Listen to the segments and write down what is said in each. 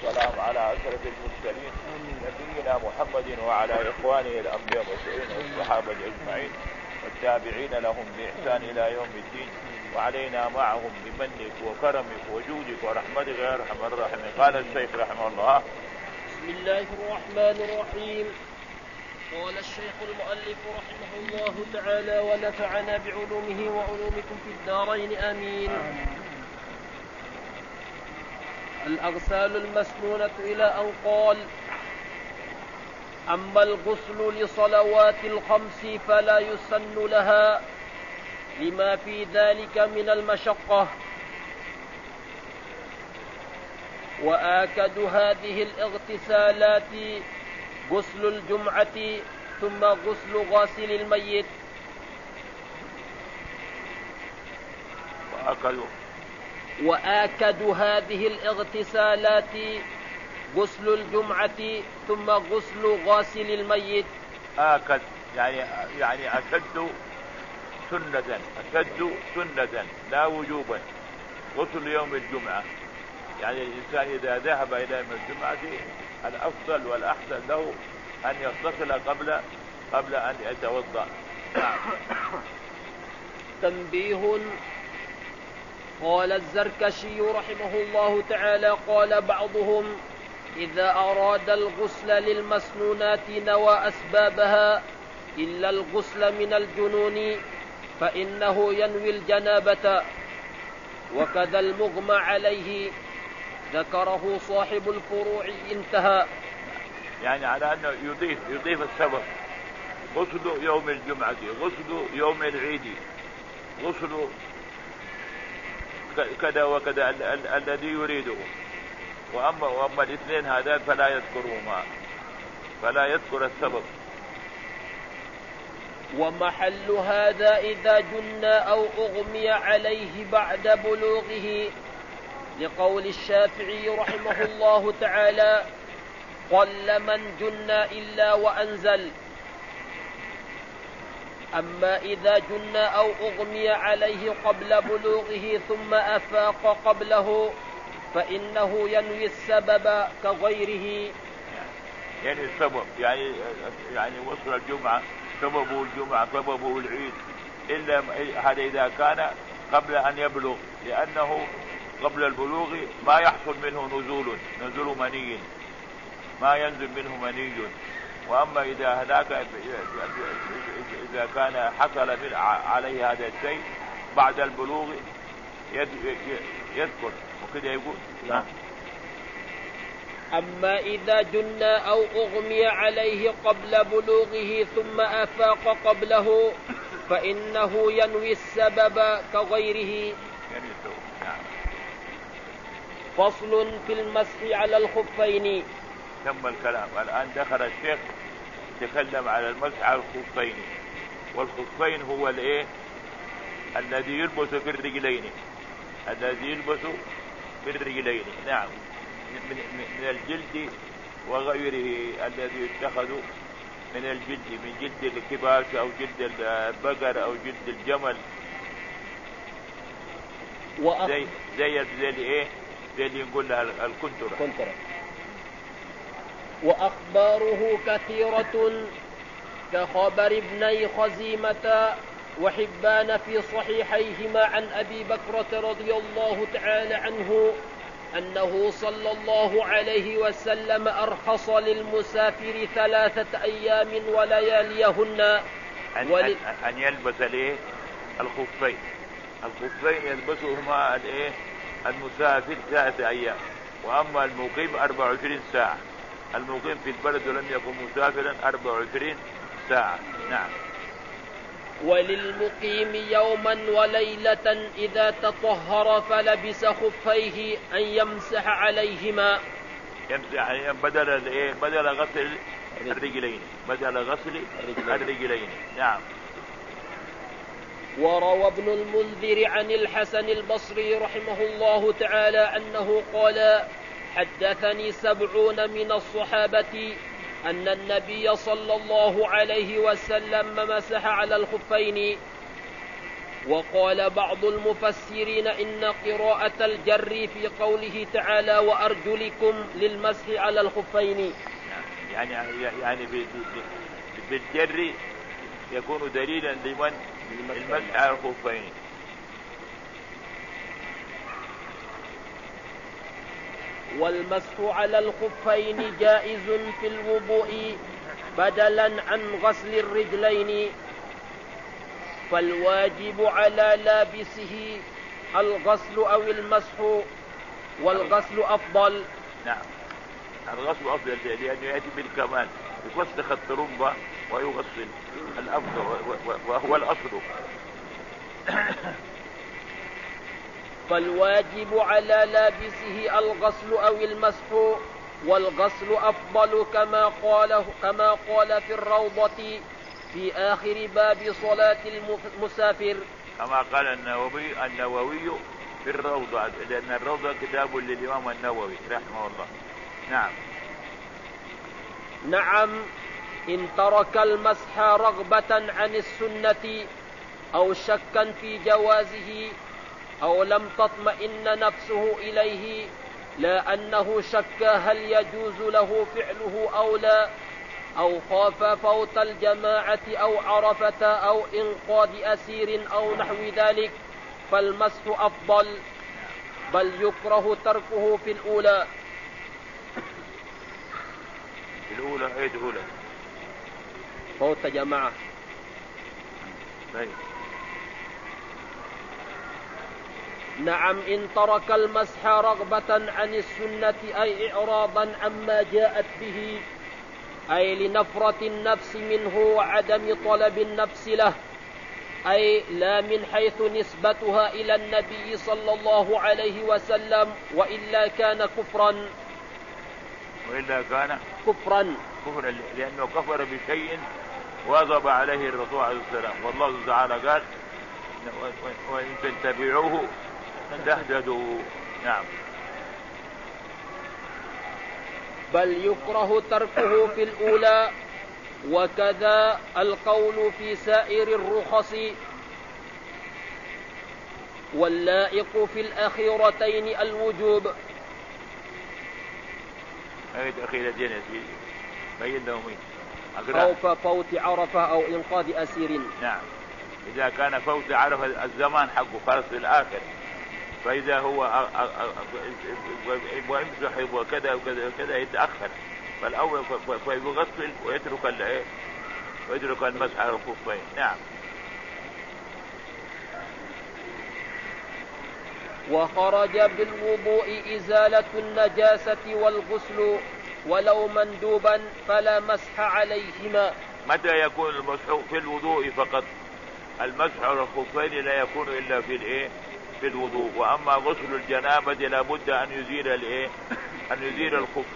والسلام على أشرف المرسلين نبينا محمد وعلى إخوانه الأنبياء والصحابة أجمعين والتابعين لهم بإحسان إلى يوم الدين وعلينا معهم بمنك وكرمك وجودك ورحمتك يا أرحم الراحمين. قال الشيخ رحمه الله: بسم الله الرحمن الرحيم. قال الشيخ المؤلف رحمه الله تعالى ونفعنا بعلومه وعلومكم في الدارين آمين. الأغسال المسنونة إلى أن قال: أما الغسل لصلوات الخمس فلا يسن لها لما في ذلك من المشقة. وآكد هذه الاغتسالات غسل الجمعة ثم غسل غاسل الميت. وآكد هذه الاغتسالات غسل الجمعة ثم غسل غاسل الميت. آكد يعني أشد سنة لا وجوبا غسل يوم الجمعة. يعني الإنسان إذا ذهب إلى يوم الجمعة الأفضل والأحسن له أن يغتسل قبل أن يتوضأ. تنبيه. قال الزركشي رحمه الله تعالى: قال بعضهم: إذا أراد الغسل للمسنونات نوى أسبابها إلا الغسل من الجنون فإنه ينوي الجنابة، وكذا المغمى عليه ذكره صاحب الفروع. انتهى. يعني على أنه يضيف السبب: غسل يوم الجمعة، غسل يوم العيد، غسل كذا وكذا الذي يريده. وأما الاثنين هذا فلا يذكر السبب. ومحل هذا إذا جن أو أغمي عليه بعد بلوغه، لقول الشافعي رحمه الله تعالى: قل من جن إلا وأنزل. أما إذا جن أو أغمي عليه قبل بلوغه ثم أفاق قبله فإنه ينوي السبب كغيره. يعني السبب يعني وصل الجمعة سببه الجمعة سببه العيد، إلا هذا إذا كان قبل أن يبلغ، لأنه قبل البلوغ ما يحصل منه نزول مني، ما ينزل منه مني. وأما إذا كان حصل عليه هذا الشيء بعد البلوغ يذكر وكذا يقول. أما إذا جن أو أغمي عليه قبل بلوغه ثم أفاق قبله فإنه ينوي السبب كغيره. فصل في المسح على الخفين. تم الكلام. الآن دخل الشيخ يتكلم على المسح على الخفين. والخفين هو الذي يلبس في الرجلين. نعم، من الجلد وغيره الذي يتخذ من الجلد، من جلد الكباش أو جلد البقر أو جلد الجمل، زي اللي نقول لها الكنترة. وأخباره كثيرة كخبر ابني خزيمة وحبان في صحيحيهما عن أبي بكرة رضي الله تعالى عنه أنه صلى الله عليه وسلم أرخص للمسافر 3 أيام ولياليهن أن يلبس الخفين. الخفين يلبسهما المسافر 3 أيام، وأما المقيم 24 ساعة. المقيم في البلد ولم يكن مسافرا 24 ساعة. نعم. وللمقيم يوما وليلة إذا تطهر فلبس خفيه أن يمسح عليهما. بدل غسل الرجلين. نعم. وروى ابن المنذر عن الحسن البصري رحمه الله تعالى أنه قال: حدثني 70 من الصحابة أن النبي صلى الله عليه وسلم مسح على الخفين. وقال بعض المفسرين إن قراءة الجر في قوله تعالى وأرجلكم للمسح على الخفين، يعني بالجر يكون دليلا لمن المسح على الخفين. والمسح على الخفين جائز في الوضوء بدلا عن غسل الرجلين، فالواجب على لابسه الغسل أو المسح، والغسل أفضل. نعم، الغسل أفضل لأنه يأتي بالكمال، يوسخ الترمبة ويغسل الأفضل وهو الأصل. فالواجب على لابسه الغسل أو المسح، والغسل أفضل كما قال في الروضة في آخر باب صلاة المسافر، كما قال النووي في الروضة، لأن الروضة كتاب للإمام النووي رحمه الله. نعم، إن ترك المسح رغبة عن السنة أو شكا في جوازه أو لم تطمئن نفسه إليه، لا أنه شك هل يجوز له فعله أو لا، أو خاف فوت الجماعة أو عرفة أو إنقاذ أسير أو نحو ذلك، فالمسح أفضل، بل يكره تركه في الأولى. أي الأولى؟ فوت جماعة. طيب. نعم، إن ترك المسح رغبة عن السنة أي إعراضا عما جاءت به، أي لنفرة النفس منه وعدم طلب النفس له، أي لا من حيث نسبتها إلى النبي صلى الله عليه وسلم، وإلا كان كفرا. كفرا لأنه كفر بشيء واظب عليه الرسول عليه السلام، والله تعالى قال وإن تتبعوه تهتدوا. نعم. بل يكره تركه في الأولى، وكذا القول في سائر الرخص، واللائق في الأخيرتين الوجوب. أي الأخيرتين يا سيدي؟ بين لهم خوف فوت عرفة أو إنقاذ أسير. نعم، إذا كان فوت عرفة الزمان حقه خلص في الآخر، فإذا هو ويمسح وكذا وكذا وكذا يتأخر، فالأول فيغسل ويترك المسح على الخفين. نعم. وخرج بالوضوء إزالة النجاسة والغسل ولو مندوبا فلا مسح عليهما. متى يكون المسح في الوضوء فقط؟ المسح على الخفين لا يكون إلا في الوضوء. وأما غسل الجنابة لابد أن يزيل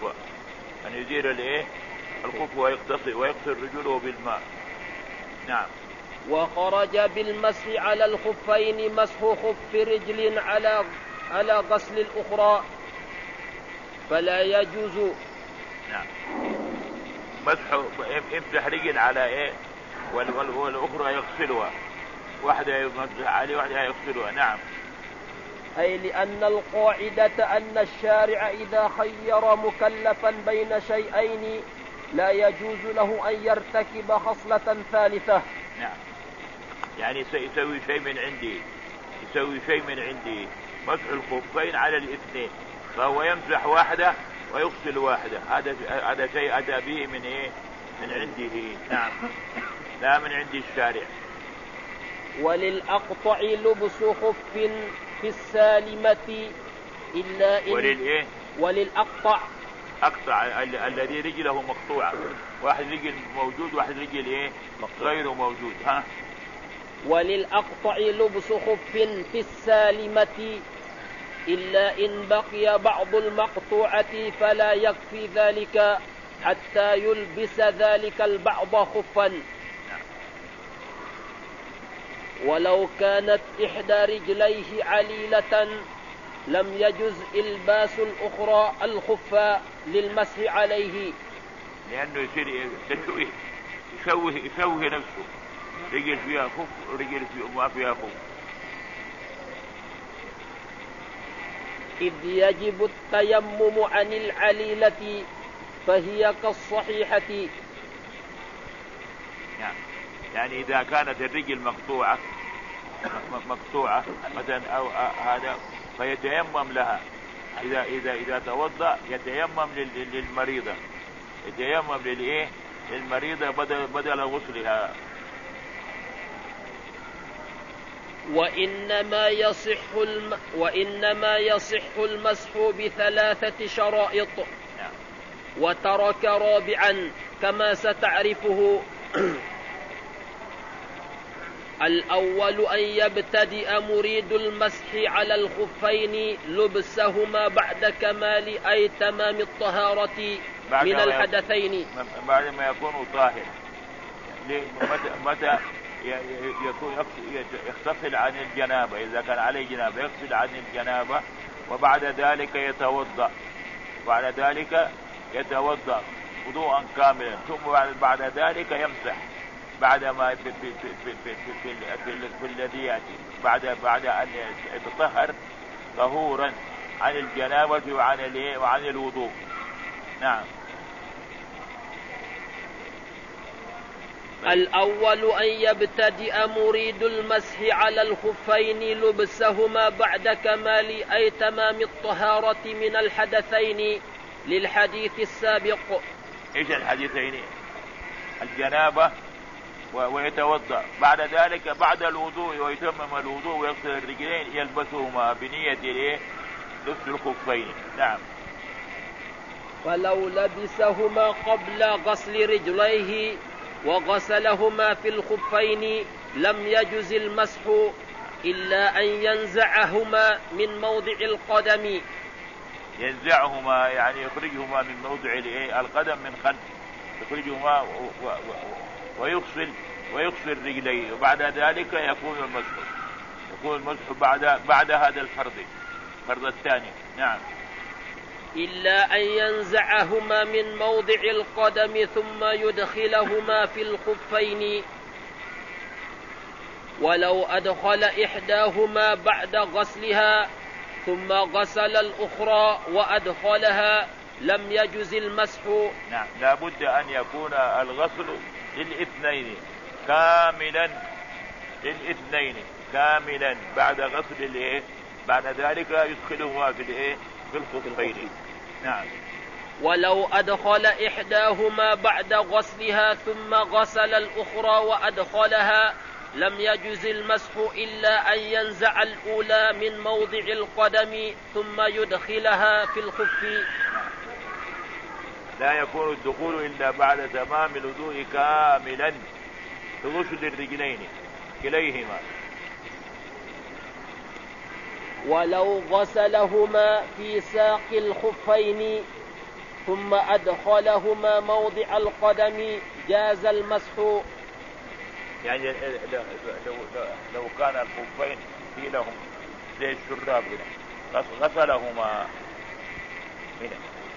الخف ويغسل رجله بالماء. نعم. وخرج بالمسح على الخفين مسح خف رجل على غسل الأخرى فلا يجوز. نعم. مسح يمسح رجل على والأخرى يغسلها، واحدة يمسح عليه واحدة يغسلها. نعم. أي لأن القاعدة أن الشارع إذا خير مكلفا بين شيئين لا يجوز له أن يرتكب خصلة ثالثة. نعم، يعني يسوي شيء من عندي مسح الخفين على الاثنين، فهو يمسح واحدة ويغسل واحدة، هذا شيء أتى به من عنده. نعم، لا من عند الشارع. وللأقطع لبس خف في السالمة إلا إن وللأقطع الذي رجله مقطوعة، واحد رجل موجود واحد رجل غير موجود. وللأقطع لبس خف في السالمة إلا إن بقي بعض المقطوعة فلا يكفي ذلك حتى يلبس ذلك البعض خفا. ولو كانت إحدى رجليه عليلة لم يجز إلباس الأخرى الخف للمسح عليه، لأنه يصير يشوه نفسه، رجل فيها خف ورجل ما فيها خف، إذ يجب التيمم عن العليلة فهي كالصحيحة. يعني إذا كانت الرجل مقطوعة مثلا أو هذا فيتيمم لها. إذا توضأ يتيمم للمريضة، يتيمم للمريضة بدل غسلها. وإنما يصح المسح ب3 شرائط، وترك رابعا كما ستعرفه. الأول أن يبتدئ مريد المسح على الخفين لبسهما بعد كمال أي تمام الطهارة من الحدثين، بعد ما يكون طاهر. متى يغتسل عن الجنابة؟ إذا كان عليه جنابة يغتسل عن الجنابة، وبعد ذلك يتوضأ وضوءا كاملا، ثم بعد ذلك يمسح بعد ما في الذي يأتي بعد أن يتطهر طهورا عن الجنابة وعن الوضوء. نعم. الأول أن يبتدئ مريد المسح على الخفين لبسهما بعد كمال أي تمام الطهارة من الحدثين للحديث السابق. إيش الحديثين؟ الجنابة ويتوضأ، بعد ذلك بعد الوضوء ويتمم الوضوء ويغسل الرجلين يلبسهما بنية لبس الخفين. نعم. فلو لبسهما قبل غسل رجليه وغسلهما في الخفين لم يجز المسح إلا أن ينزعهما من موضع القدم. ينزعهما يعني يخرجهما من موضع القدم من خلف، يخرجهما ويغسل رجليه، وبعد ذلك يكون المسح بعد هذا الفرض الثاني. نعم. إلا أن ينزعهما من موضع القدم ثم يدخلهما في الخفين. ولو أدخل إحداهما بعد غسلها ثم غسل الأخرى وأدخلها لم يجز المسح. نعم، لا بد أن يكون الغسل للاثنين كاملا بعد غسل بعد ذلك يدخلهما في الخفين. نعم. ولو أدخل إحداهما بعد غسلها ثم غسل الأخرى وأدخلها لم يجز المسح إلا أن ينزع الأولى من موضع القدم ثم يدخلها في الخف. لا يكون الدخول إلا بعد تمام الوضوء كاملا بغسل الرجلين كليهما. ولو غسلهما في ساق الخفين ثم أدخلهما موضع القدم جاز المسح. يعني لو كان الخفين في لهم زي الشراب غسلهما هنا،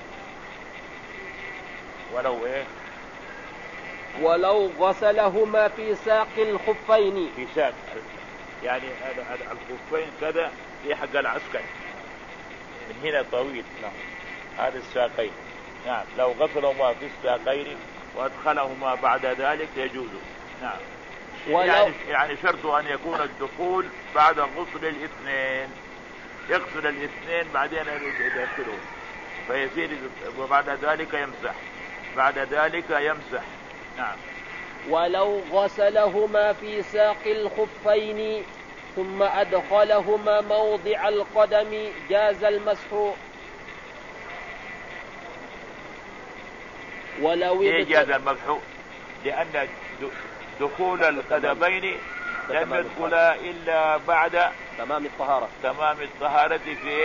ولو غسلهما في ساق الخفين، في ساق يعني الخفين كذا في حق العسكر من هنا طويل. نعم. هذا الساقين. نعم. لو غسلهما في الساقين وادخلهما بعد ذلك يجوز. نعم. يعني شرط أن يكون الدخول بعد غسل الاثنين، يغسل الاثنين بعدين يدخلهم فيصير، وبعد ذلك يمسح. نعم. ولو غسلهما في ساق الخفين ثم أدخلهما موضع القدم جاز المسح. ولو جاز المسح لأن دخول القدمين لم يدخلا إلا بعد تمام الطهارة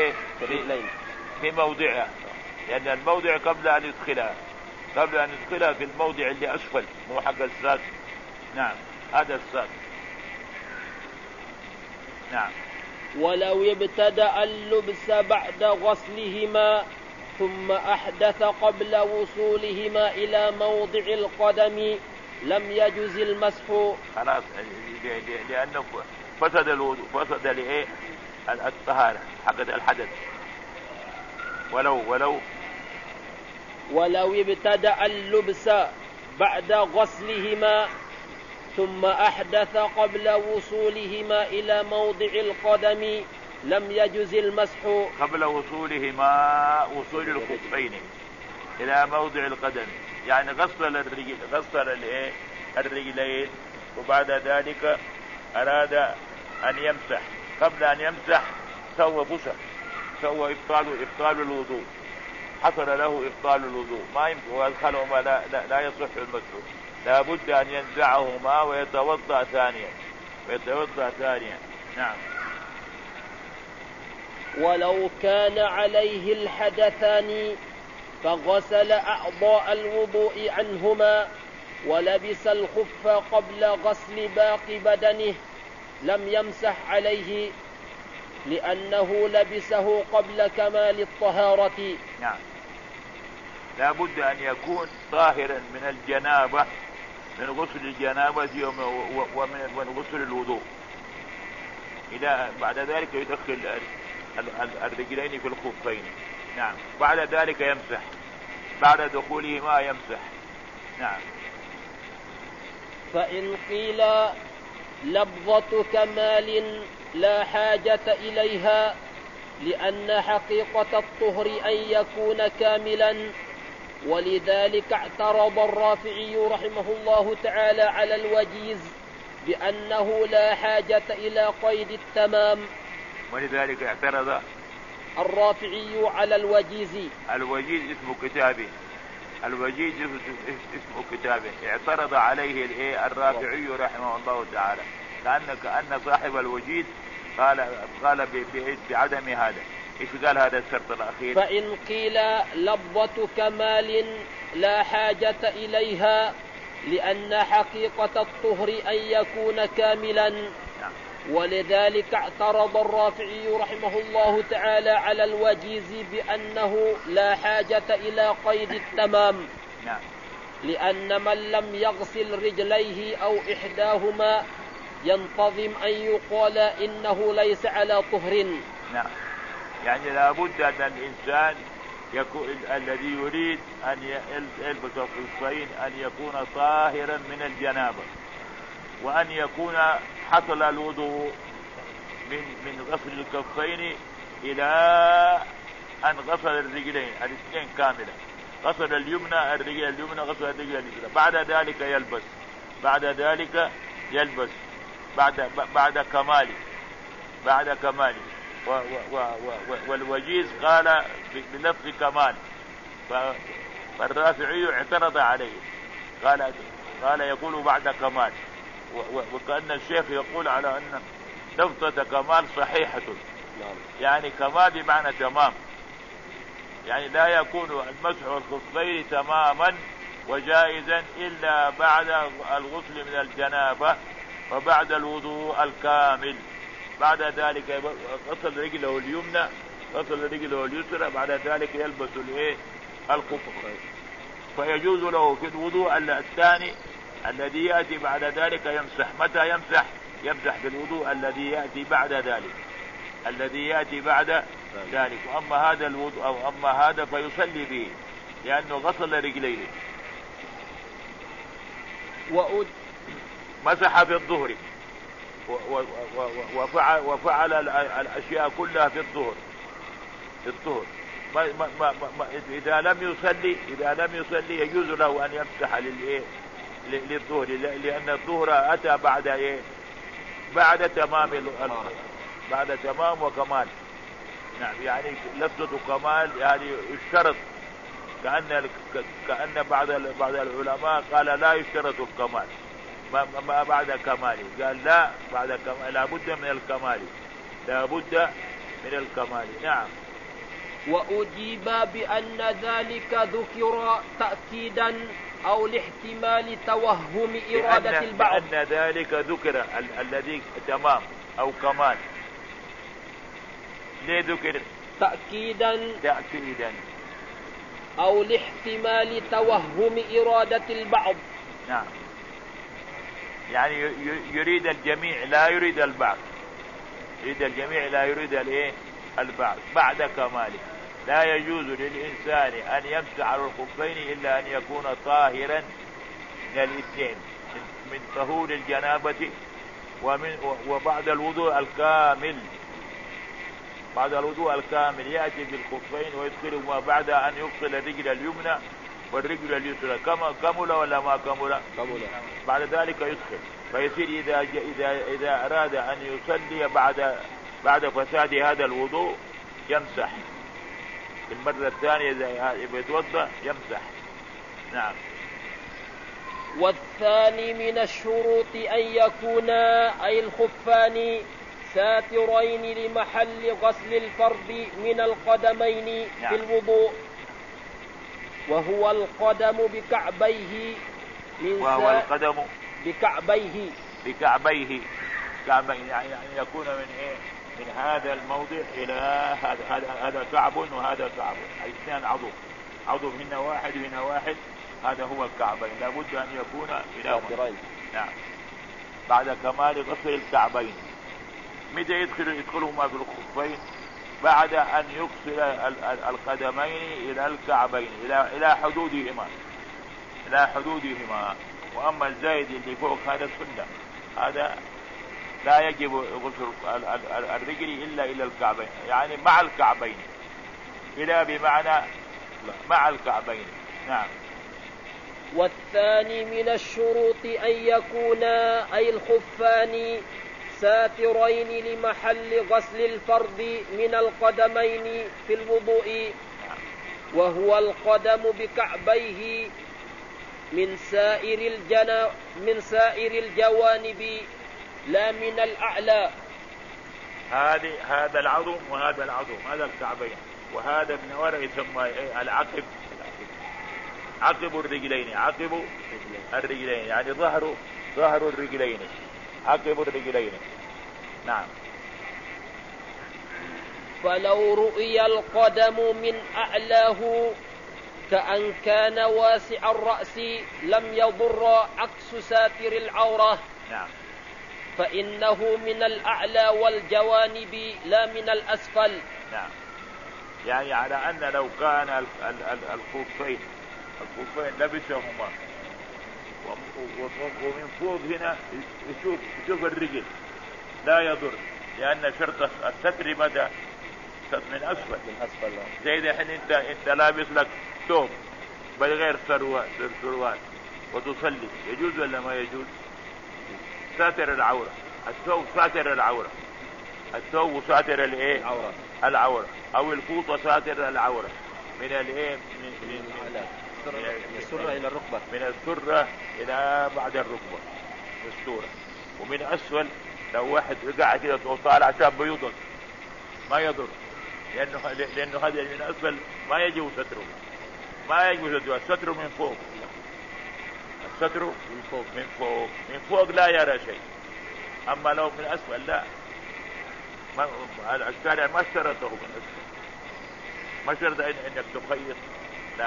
في موضعها، لأن الموضع قبل أن يدخلها في الموضع اللي أسفل هو حق الساق. نعم. هذا الساق. نعم. ولو ابتدأ اللبس بعد غسلهما ثم أحدث قبل وصولهما إلى موضع القدم لم يجز المسح. خلاص، لأنه فسد الطهارة حق الحدث. ولو ابتدأ اللبس بعد غسلهما ثم أحدث قبل وصولهما إلى موضع القدم لم يجز المسح. قبل وصولهما وصول الخفين إلى موضع القدم، يعني غسل الرجلين وبعد ذلك أراد أن يمسح. قبل أن يمسح سوى إبطال الوضوء، حصل له إبطال الوضوء، ما يمكن وأدخلهما لا يصح المسح، لا بد أن ينزعهما ويتوضأ ثانيا. نعم. ولو كان عليه الحدثان فغسل أعضاء الوضوء عنهما ولبس الخف قبل غسل باقي بدنه لم يمسح عليه لأنه لبسه قبل كمال الطهارة. نعم. لا بد أن يكون طاهرا من الجنابة، من غسل الجنابة ومن غسل الوضوء. إذا بعد ذلك يدخل الرجلين في الخفين. نعم. بعد ذلك يمسح، بعد دخولهما يمسح. نعم. فإن قيل لفظة كمال لا حاجة إليها لأن حقيقة الطهر أن يكون كاملا، ولذلك اعترض الرافعي رحمه الله تعالى على الوجيز بأنه لا حاجة إلى قيد التمام. ولذلك اعترض الرافعي على الوجيز. الوجيز اسم كتابه اعترض عليه الرافعي رحمه الله تعالى، كأن صاحب الوجيز قال بعدم هذا. ايش قال هذا الشرط الأخير؟ فإن قيل لفظة كمال لا حاجة إليها لأن حقيقة الطهر أن يكون كاملا. ولذلك اعترض الرافعي رحمه الله تعالى على الوجيز بأنه لا حاجة إلى قيد التمام. لأن من لم يغسل رجليه أو إحداهما ينتظم أن يقال إنه ليس على طهر. نعم. يعني لابد أن الإنسان الذي يريد أن يلبس الخفين أن يكون طاهرا من الجنابة، وأن يكون حصل الوضوء من غسل الكفين إلى أن غسل الرجلين الاثنين كاملة، غسل الرجل اليمنى غسل الرجل اليسرى، بعد ذلك يلبس بعد كماله. والوجيز قال بلفظ كمال، فالرافعي اعترض عليه، قال يقول بعد كمال، وكأن الشيخ يقول على أن لفظة كمال صحيحة، يعني كمال بمعنى تمام، يعني لا يكون المسح الخفين تماما وجائزا إلا بعد الغسل من الجنابة وبعد الوضوء الكامل. بعد ذلك غسل رجله اليمنى غسل رجله اليسرى، بعد ذلك يلبس الخف، فيجوز له في الوضوء الثاني الذي يأتي بعد ذلك يمسح. متى يمسح بالوضوء الذي يأتي بعد ذلك. وأما هذا الوضوء أو أما هذا فيصلي به لأنه غسل رجليه. مسح في الظهر وفعل الأشياء كلها في الظهر. إذا لم يصلي يجوز له أن يمسح للظهر، لأن الظهر أتى بعد تمام وكمال. نعم. يعني لفظة كمال يعني الشرط، كأن بعض العلماء قال لا يشترط الكمال ما بعد كماله، قال لا بعد كمال لا بد من الكمال. نعم. وأجيب بأن ذلك ذكر تأكيدا أو لاحتمال توهم إرادة البعض. بأن ذلك ذكر الذي تمام أو كمال، ليه ذكر؟ تأكيدا أو لاحتمال توهم إرادة البعض. نعم. يعني يريد الجميع لا يريد البعض، البعض بعد كماله. لا يجوز للإنسان أن يمسح على الخفين إلا أن يكون طاهرا من الاثنين، من طهور الجنابة وبعد الوضوء الكامل. بعد الوضوء الكامل يأتي بالخفين ويدخلهما بعد أن يغسل الرجل اليمنى والرجل اليسرى. كمل ولا ما كمل؟ كمل. بعد ذلك يدخل، فيصير إذا أراد أن يصلي بعد فساد هذا الوضوء يمسح المرة الثانية، إذا يتوضأ يمسح. نعم. والثاني من الشروط أن يكونا أي الخفان ساترين لمحل غسل الفرد من القدمين في الوضوء، وهو القدم بكعبيه وهو القدم بكعبيه يعني يكون من إيه؟ من هذا الموضع إلى هذا كعب وهذا كعب، أي اثنان عضو هنا واحد وهنا واحد، هذا هو الكعبين، لابد أن يكون إلى نعم بعد كمال غسل الكعبين. متى يدخلهما في الخفين؟ بعد أن يغسل القدمين إلى الكعبين، إلى حدودهما. وأما الزايد اللي فوق هذا السنة، هذا لا يجب غسل الرجل إلا إلى الكعبين، يعني مع الكعبين، إلى بمعنى مع الكعبين. نعم. والثاني من الشروط أن يكونا أي الخفان ساترين لمحل غسل الفرد من القدمين في الوضوء، وهو القدم بكعبيه من سائر الجوانب لا من الأعلى. هذا العظم وهذا العظم، هذا الكعبين، وهذا من وراء يسمى العقب، عقب الرجلين، عقب الرجلين يعني ظهر الرجلين، عقب الرجلين. نعم. فلو رؤي القدم من أعلاه كأن كان واسع الرأس لم يضر عكس ساتر العورة. نعم. فإنه من الأعلى والجوانب لا من الأسفل. نعم. يعني على أن لو كان الخفين لبسهما ومن فوق هنا يشوف الرجل لا يضر، لأن شرط الستر مدى من أسفل. زي إذا حين أنت لابس لك ثوب بغير سروال وتصلي، يجوز ولا ما يجوز؟ ساتر العورة، الثوب ساتر العورة، الثوب ساتر الايه؟ العورة، او الفوطة ساتر العورة من الايه؟ من السرة الى الركبة، من السرة الى بعد الركبة السورة. ومن اسفل لو واحد رجع كده وطالع شاب بيضغط ما يضر، لانه هذا من اسفل ما يجب ستره، الستر من فوق، الستر من فوق لا يرى شيء. اما لو من اسفل لا، الشارع ما اشترطه من اسفل، ما اشترط انك تخيط، لا.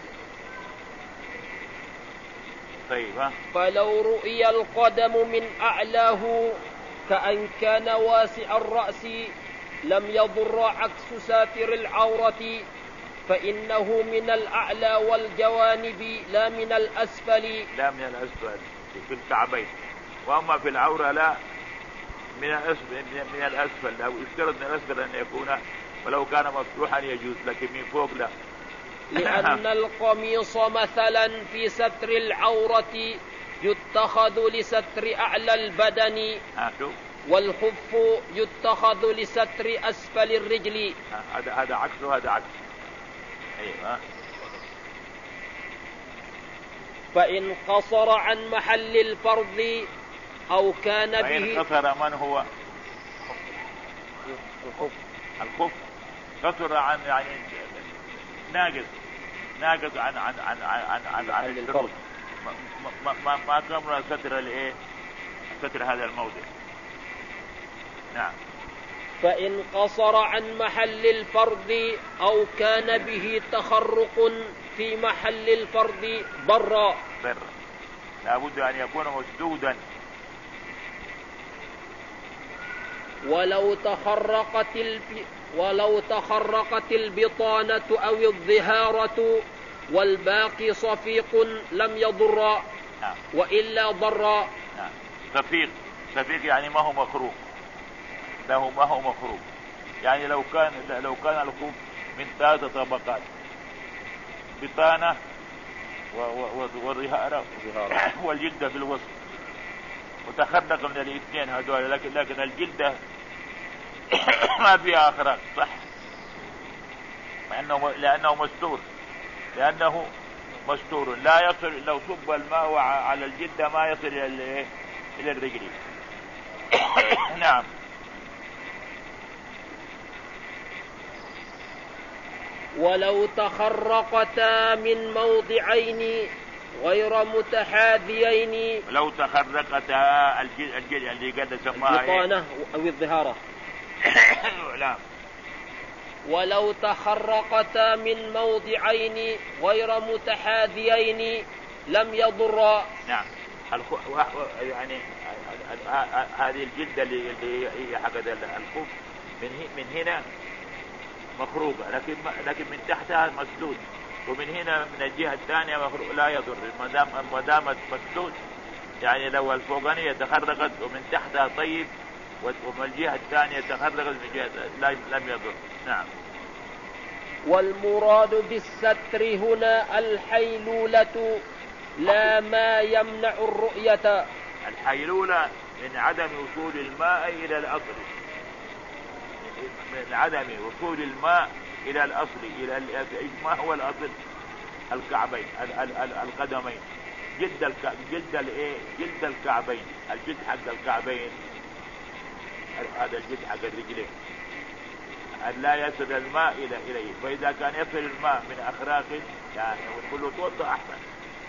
طيب ها. فلو رؤي القدم من اعلاه كأن كان واسع الرأس لم يضر عكس ساتر العورة، فإنه من الأعلى والجوانب لا من الأسفل. لا من الأسفل في الكعبين. وأما في العورة لا، من الأسفل. لو اشترط من الأسفل أن يكون، ولو كان مفتوحا يجوز، لكن من فوق لا. لأن القميص مثلا في ستر العورة يتخذ لستر أعلى البدن، والخف يتخذ لستر أسفل الرجل. هذا عكس وهذا عكس. أيوة. فإن قصر عن محل الفرض أو كان به، فإن قصر من هو الخف قصر عن يعني ناقص عن الشروط، ما كمل ستر الايه، ستر هذا الموضع. نعم. فإن قصر عن محل الفرض أو كان به تخرق في محل الفرض ضر، لابد أن يكون مسدودا. ولو ولو تخرقت البطانة أو الظهارة والباقي صفيق لم يضر وإلا ضر. صفيق يعني ما هو مخروق، له ما هو مخروق، يعني لو كان الخوف من 3 طبقات، بطانة وظهارة والجلدة في الوسط، وتخرق من الاثنين هذول، لكن الجلدة ما فيها أخراق، صح؟ لأنه مستور لا يصل، لو صب الماء على الجلدة ما يصل إلى الرجل. نعم. ولو تخرقتا من موضعين غير متحاذيين، لو تخرقتا الجلد اللي قد سماها البطانة أو الظهارة. نعم. ولو تخرقتا من موضعين غير متحاذيين لم يضر. نعم. يعني هذه الجلدة اللي هي حق الخوف من هنا مخروقة، لكن من تحتها مسدود، ومن هنا من الجهة الثانية مخروق، لا يضر ما دامت مسدود. يعني لو الفوقانية تخرقت ومن تحتها طيب، ومن الجهة الثانية تخرقت من جهة لم يضر. نعم. والمراد بالستر هنا الحيلولة لا ما يمنع الرؤية. الحيلولة من عدم وصول الماء إلى الأصل، من عدم وصول الماء إلى الأصل. ما هو الأصل؟ الكعبين، القدمين، جلد الكعبين، الجلد حق الكعبين، هذا الجلد حق الرجلين، أن لا يصل الماء إليه. فإذا كان يصل الماء من أخراق، يعني نقول له توضأ أحسن،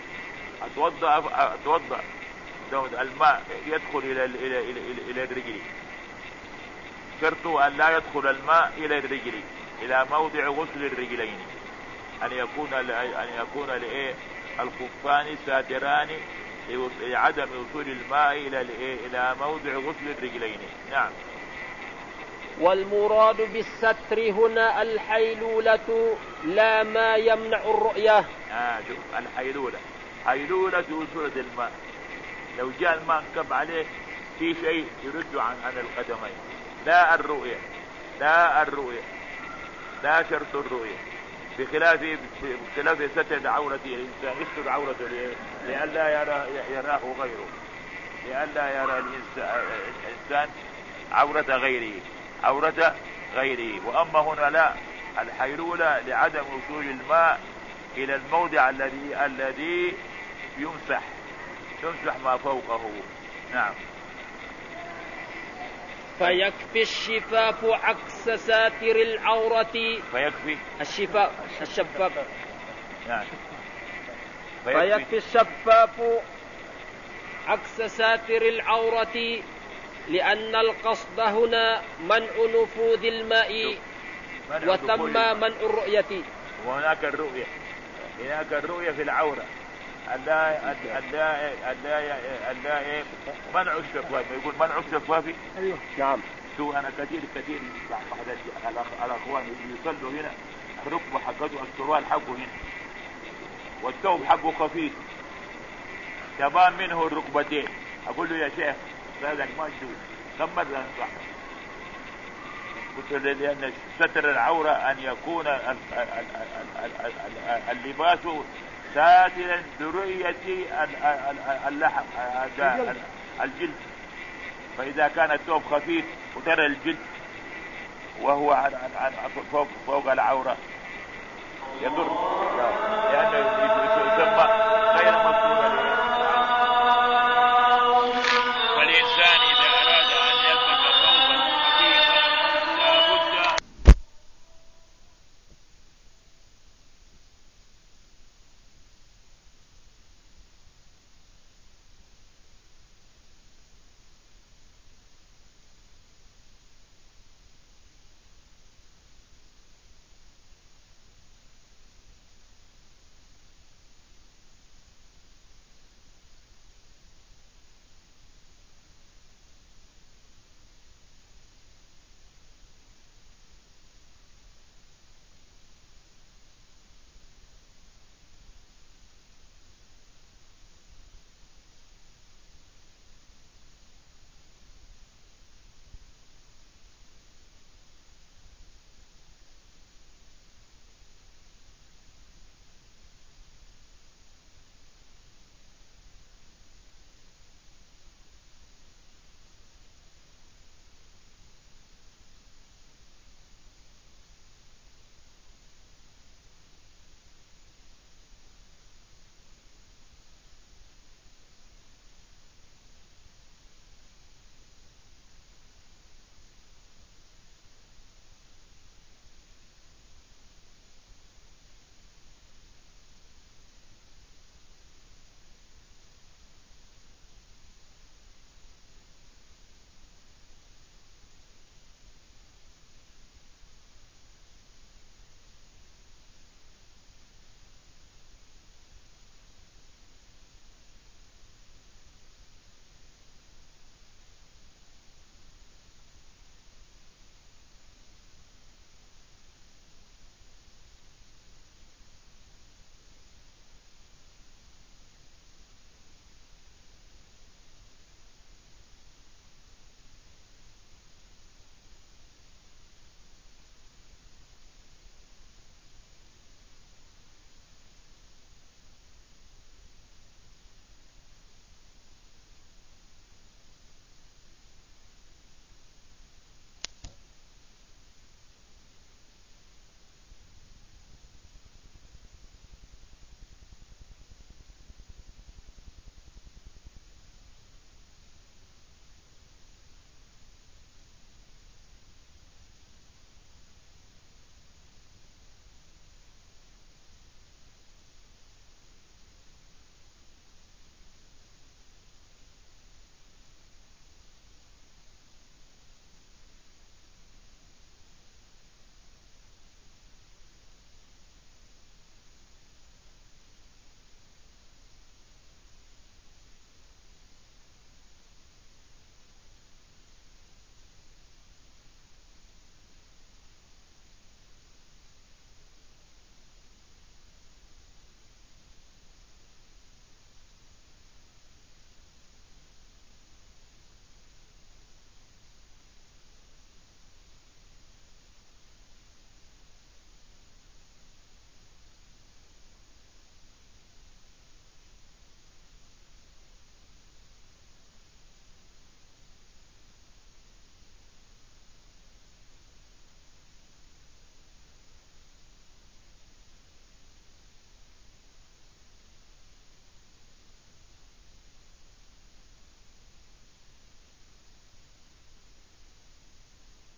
أتوضأ الماء يدخل إلى الرجل. شرطه أن لا يدخل الماء إلى الرجل، إلى موضع غسل الرجلين، أن يكون الخفان ساتران لعدم وصول الماء إلى موضع غسل الرجلين. نعم. والمراد بالستر هنا الحيلولة لا ما يمنع الرؤية. شوف حيلولة وصول الماء، لو جاء الماء انكب عليه في شيء يرد عن القدمين، لا الرؤية، لا شرط الرؤية، بخلاف ستر عورة الإنسان، يستر عورته لئلا يراه غيره، لئلا يرى الإنسان عورة غيره. وأما هنا لا، الحيلولة لعدم وصول الماء إلى الموضع الذي يمسح ما فوقه. نعم. فيكفي الشفاف عكس ساتر العورة. فيكفي الشفاف. نعم. فيكفي الشفاف عكس ساتر العورة، لأن القصد هنا منع نفوذ الماء وثم منع الرؤية. وهناك الرؤية، في العورة، منع الشفاف. يقول منع الشفاف. أيوه. نعم. شو أنا كثير الأخوان اللي يصلوا هنا الركبة حقته، السروال حقه هنا، والثوب حقه خفيف، تبان منه الركبتين. أقول له يا شيخ هذاك ما تشوف، كم مرة أنصح؟ قلت له لأن ستر العورة أن يكون اللباس ساترا برؤية اللحم، الجلد. فإذا كان الثوب خفيف وترى الجلد وهو فوق العورة يضر.